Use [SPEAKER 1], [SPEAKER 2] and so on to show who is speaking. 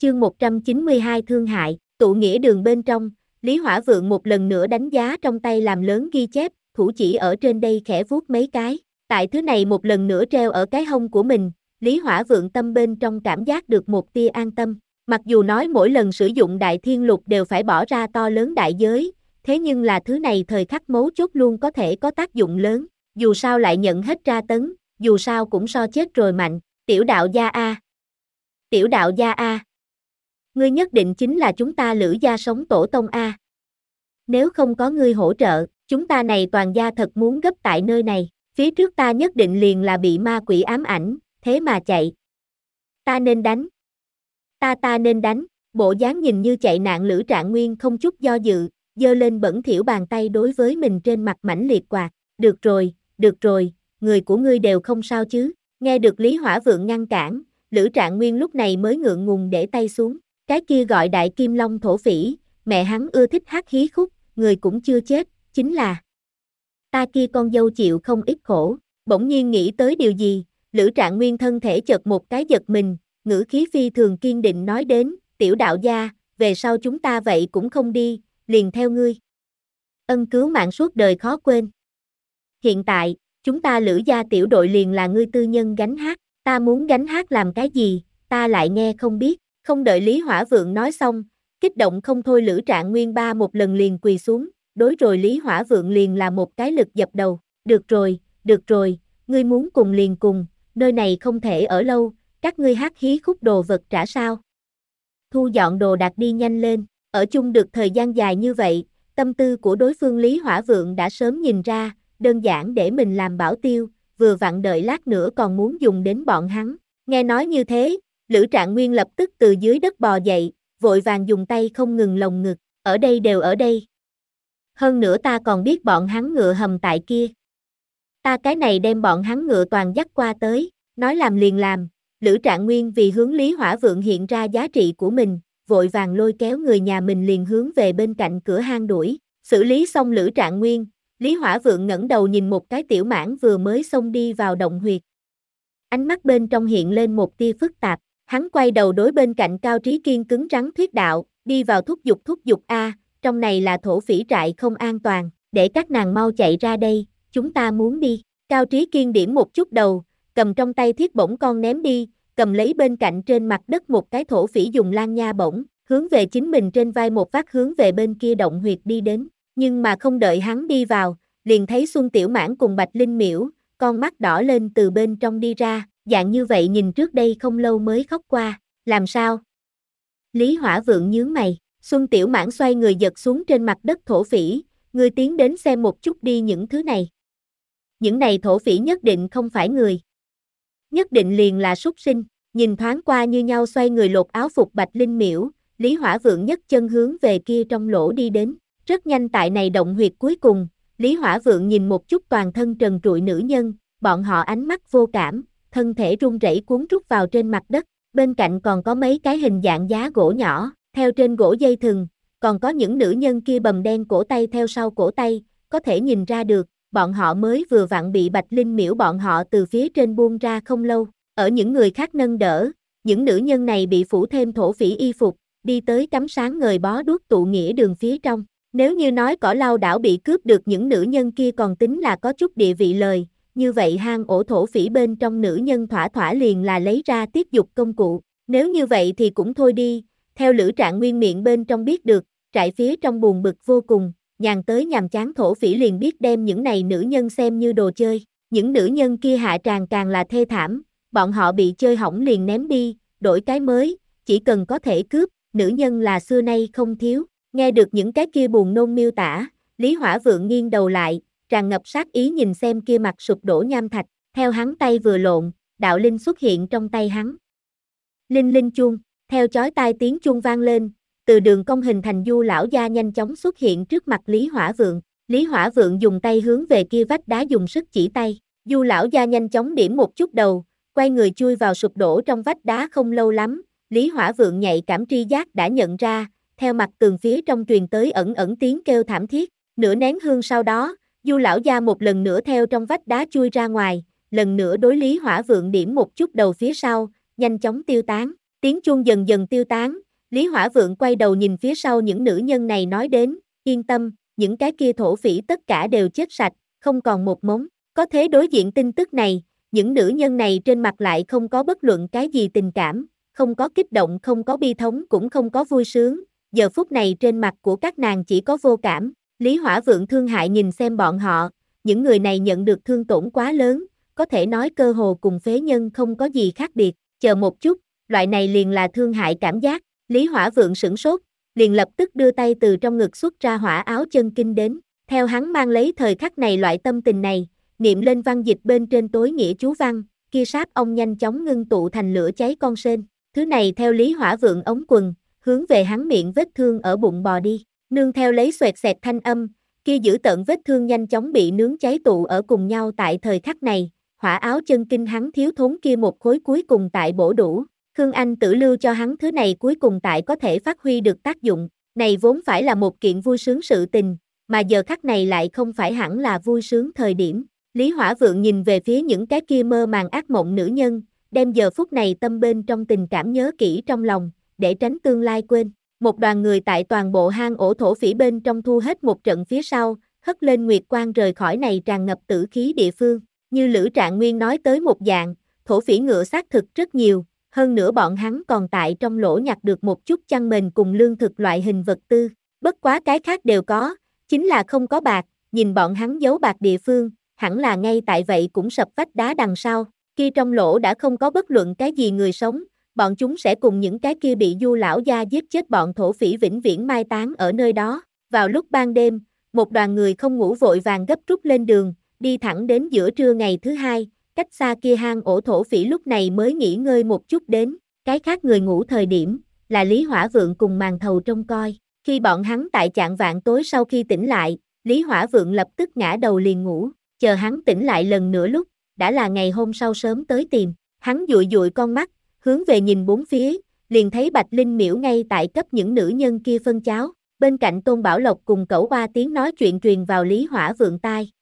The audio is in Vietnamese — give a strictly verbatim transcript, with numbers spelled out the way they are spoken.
[SPEAKER 1] Chương một trăm chín mươi hai Thương hại, tụ nghĩa đường bên trong, Lý Hỏa Vượng một lần nữa đánh giá trong tay làm lớn ghi chép, thủ chỉ ở trên đây khẽ vuốt mấy cái. Tại thứ này một lần nữa treo ở cái hông của mình, Lý Hỏa Vượng tâm bên trong cảm giác được một tia an tâm. Mặc dù nói mỗi lần sử dụng Đại Thiên Lục đều phải bỏ ra to lớn đại giới, thế nhưng là thứ này thời khắc mấu chốt luôn có thể có tác dụng lớn, dù sao lại nhận hết tra tấn, dù sao cũng so chết rồi mạnh. Tiểu đạo gia A. Tiểu đạo gia A. Ngươi nhất định chính là chúng ta Lữ gia sống tổ tông A. Nếu không có ngươi hỗ trợ, chúng ta này toàn gia thật muốn gấp tại nơi này, phía trước ta nhất định liền là bị ma quỷ ám ảnh, thế mà chạy. Ta nên đánh. Ta ta nên đánh, bộ dáng nhìn như chạy nạn Lữ Trạng Nguyên không chút do dự, giơ lên bẩn thỉu bàn tay đối với mình trên mặt mãnh liệt quạt. Được rồi, được rồi, người của ngươi đều không sao chứ. Nghe được Lý Hỏa Vượng ngăn cản, Lữ Trạng Nguyên lúc này mới ngượng ngùng để tay xuống. Cái kia gọi Đại Kim Long thổ phỉ, mẹ hắn ưa thích hát hí khúc, người cũng chưa chết, chính là ta kia con dâu chịu không ít khổ. Bỗng nhiên nghĩ tới điều gì, Lữ Trạng Nguyên thân thể chợt một cái giật mình, ngữ khí phi thường kiên định nói đến, tiểu đạo gia, về sau chúng ta vậy cũng không đi, liền theo ngươi. Ân cứu mạng suốt đời khó quên. Hiện tại, chúng ta Lữ gia tiểu đội liền là ngươi tư nhân gánh hát, ta muốn gánh hát làm cái gì, ta lại nghe không biết. Không đợi Lý Hỏa Vượng nói xong, kích động không thôi Lữ Trạng Nguyên ba một lần liền quỳ xuống, đối rồi Lý Hỏa Vượng liền là một cái lực dập đầu. Được rồi, được rồi, ngươi muốn cùng liền cùng, nơi này không thể ở lâu, các ngươi hát hí khúc đồ vật trả sao. Thu dọn đồ đạc đi nhanh lên, ở chung được thời gian dài như vậy, tâm tư của đối phương Lý Hỏa Vượng đã sớm nhìn ra, đơn giản để mình làm bảo tiêu, vừa vặn đợi lát nữa còn muốn dùng đến bọn hắn. Nghe nói như thế, Lữ Trạng Nguyên lập tức từ dưới đất bò dậy, vội vàng dùng tay không ngừng lồng ngực, ở đây đều ở đây. Hơn nữa ta còn biết bọn hắn ngựa hầm tại kia. Ta cái này đem bọn hắn ngựa toàn dắt qua tới, nói làm liền làm. Lữ Trạng Nguyên vì hướng Lý Hỏa Vượng hiện ra giá trị của mình, vội vàng lôi kéo người nhà mình liền hướng về bên cạnh cửa hang đuổi. Xử lý xong Lữ Trạng Nguyên, Lý Hỏa Vượng ngẩng đầu nhìn một cái tiểu mãng vừa mới xông đi vào động huyệt. Ánh mắt bên trong hiện lên một tia phức tạp, hắn quay đầu đối bên cạnh Cao Trí Kiên cứng rắn thuyết đạo, đi vào thúc giục thúc giục A, trong này là thổ phỉ trại không an toàn, để các nàng mau chạy ra đây, chúng ta muốn đi. Cao Trí Kiên điểm một chút đầu, cầm trong tay thiết bổng con ném đi, cầm lấy bên cạnh trên mặt đất một cái thổ phỉ dùng lan nha bổng, hướng về chính mình trên vai một phát hướng về bên kia động huyệt đi đến, nhưng mà không đợi hắn đi vào, liền thấy Xuân Tiểu Mãng cùng Bạch Linh Miễu, con mắt đỏ lên từ bên trong đi ra, dạng như vậy nhìn trước đây không lâu mới khóc qua, làm sao? Lý Hỏa Vượng nhướng mày, Xuân Tiểu Mãng xoay người giật xuống trên mặt đất thổ phỉ, ngươi tiến đến xem một chút đi những thứ này. Những này thổ phỉ nhất định không phải người. Nhất định liền là súc sinh, nhìn thoáng qua như nhau xoay người lột áo phục Bạch Linh Miễu, Lý Hỏa Vượng nhấc chân hướng về kia trong lỗ đi đến, rất nhanh tại này động huyệt cuối cùng, Lý Hỏa Vượng nhìn một chút toàn thân trần trụi nữ nhân, bọn họ ánh mắt vô cảm, thân thể run rẩy cuốn rút vào trên mặt đất, bên cạnh còn có mấy cái hình dạng giá gỗ nhỏ, theo trên gỗ dây thừng, còn có những nữ nhân kia bầm đen cổ tay theo sau cổ tay, có thể nhìn ra được, bọn họ mới vừa vặn bị Bạch Linh Miễu bọn họ từ phía trên buông ra không lâu, ở những người khác nâng đỡ, những nữ nhân này bị phủ thêm thổ phỉ y phục, đi tới cắm sáng ngời bó đuốc tụ nghĩa đường phía trong. Nếu như nói cỏ lau đảo bị cướp được những nữ nhân kia còn tính là có chút địa vị lời, như vậy hang ổ thổ phỉ bên trong nữ nhân thỏa thỏa liền là lấy ra tiếp dục công cụ, nếu như vậy thì cũng thôi đi, theo Lữ Trạng Nguyên miệng bên trong biết được, trại phía trong buồn bực vô cùng, nhàn tới nhàm chán thổ phỉ liền biết đem những này nữ nhân xem như đồ chơi, những nữ nhân kia hạ tràng càng là thê thảm, bọn họ bị chơi hỏng liền ném đi, đổi cái mới, chỉ cần có thể cướp, nữ nhân là xưa nay không thiếu. Nghe được những cái kia buồn nôn miêu tả, Lý Hỏa Vượng nghiêng đầu lại, tràn ngập sát ý nhìn xem kia mặt sụp đổ nham thạch, theo hắn tay vừa lộn, đạo linh xuất hiện trong tay hắn. Linh linh chuông, theo chói tai tiếng chuông vang lên, từ đường cong hình thành Du lão gia nhanh chóng xuất hiện trước mặt Lý Hỏa Vượng, Lý Hỏa Vượng dùng tay hướng về kia vách đá dùng sức chỉ tay, Du lão gia nhanh chóng điểm một chút đầu, quay người chui vào sụp đổ trong vách đá không lâu lắm, Lý Hỏa Vượng nhạy cảm tri giác đã nhận ra, theo mặt tường phía trong truyền tới ẩn ẩn tiếng kêu thảm thiết, nửa nén hương sau đó, Du lão gia một lần nữa theo trong vách đá chui ra ngoài, lần nữa đối Lý Hỏa Vượng điểm một chút đầu phía sau, nhanh chóng tiêu tán. Tiếng chuông dần dần tiêu tán, Lý Hỏa Vượng quay đầu nhìn phía sau những nữ nhân này nói đến, yên tâm, những cái kia thổ phỉ tất cả đều chết sạch, không còn một mống. Có thế đối diện tin tức này, những nữ nhân này trên mặt lại không có bất luận cái gì tình cảm, không có kích động, không có bi thống, cũng không có vui sướng, giờ phút này trên mặt của các nàng chỉ có vô cảm. Lý Hỏa Vượng thương hại nhìn xem bọn họ, những người này nhận được thương tổn quá lớn, có thể nói cơ hồ cùng phế nhân không có gì khác biệt, chờ một chút, loại này liền là thương hại cảm giác. Lý Hỏa Vượng sửng sốt, liền lập tức đưa tay từ trong ngực xuất ra hỏa áo chân kinh đến, theo hắn mang lấy thời khắc này loại tâm tình này, niệm lên văn dịch bên trên tối nghĩa chú văn, kia sáp ông nhanh chóng ngưng tụ thành lửa cháy con sên, thứ này theo Lý Hỏa Vượng ống quần, hướng về hắn miệng vết thương ở bụng bò đi, nương theo lấy xoẹt xẹt thanh âm, kia giữ tận vết thương nhanh chóng bị nướng cháy tụ ở cùng nhau tại thời khắc này, hỏa áo chân kinh hắn thiếu thốn kia một khối cuối cùng tại bổ đủ. Khương Anh Tử lưu cho hắn thứ này cuối cùng tại có thể phát huy được tác dụng, này vốn phải là một kiện vui sướng sự tình, mà giờ khắc này lại không phải hẳn là vui sướng thời điểm. Lý Hỏa Vượng nhìn về phía những cái kia mơ màng ác mộng nữ nhân, đem giờ phút này tâm bên trong tình cảm nhớ kỹ trong lòng, để tránh tương lai quên. Một đoàn người tại toàn bộ hang ổ thổ phỉ bên trong thu hết một trận phía sau, hất lên nguyệt quang rời khỏi này tràn ngập tử khí địa phương. Như Lữ Trạng Nguyên nói tới một dạng, thổ phỉ ngựa xác thực rất nhiều. Hơn nữa bọn hắn còn tại trong lỗ nhặt được một chút chăn mền cùng lương thực loại hình vật tư, bất quá cái khác đều có, chính là không có bạc, nhìn bọn hắn giấu bạc địa phương, hẳn là ngay tại vậy cũng sập vách đá đằng sau, kia trong lỗ đã không có bất luận cái gì người sống, bọn chúng sẽ cùng những cái kia bị Du lão gia giết chết bọn thổ phỉ vĩnh viễn mai táng ở nơi đó. Vào lúc ban đêm, một đoàn người không ngủ vội vàng gấp rút lên đường, đi thẳng đến giữa trưa ngày thứ hai. Cách xa kia hang ổ thổ phỉ lúc này mới nghỉ ngơi một chút đến, cái khác người ngủ thời điểm, là Lý Hỏa Vượng cùng màn thầu trông coi, khi bọn hắn tại chạng vạng tối sau khi tỉnh lại, Lý Hỏa Vượng lập tức ngã đầu liền ngủ, chờ hắn tỉnh lại lần nữa lúc, đã là ngày hôm sau sớm tới tìm, hắn dụi dụi con mắt, hướng về nhìn bốn phía, liền thấy Bạch Linh Miễu ngay tại cấp những nữ nhân kia phân cháo, bên cạnh Tôn Bảo Lộc cùng Cẩu Hoa tiếng nói chuyện truyền vào Lý Hỏa Vượng tai.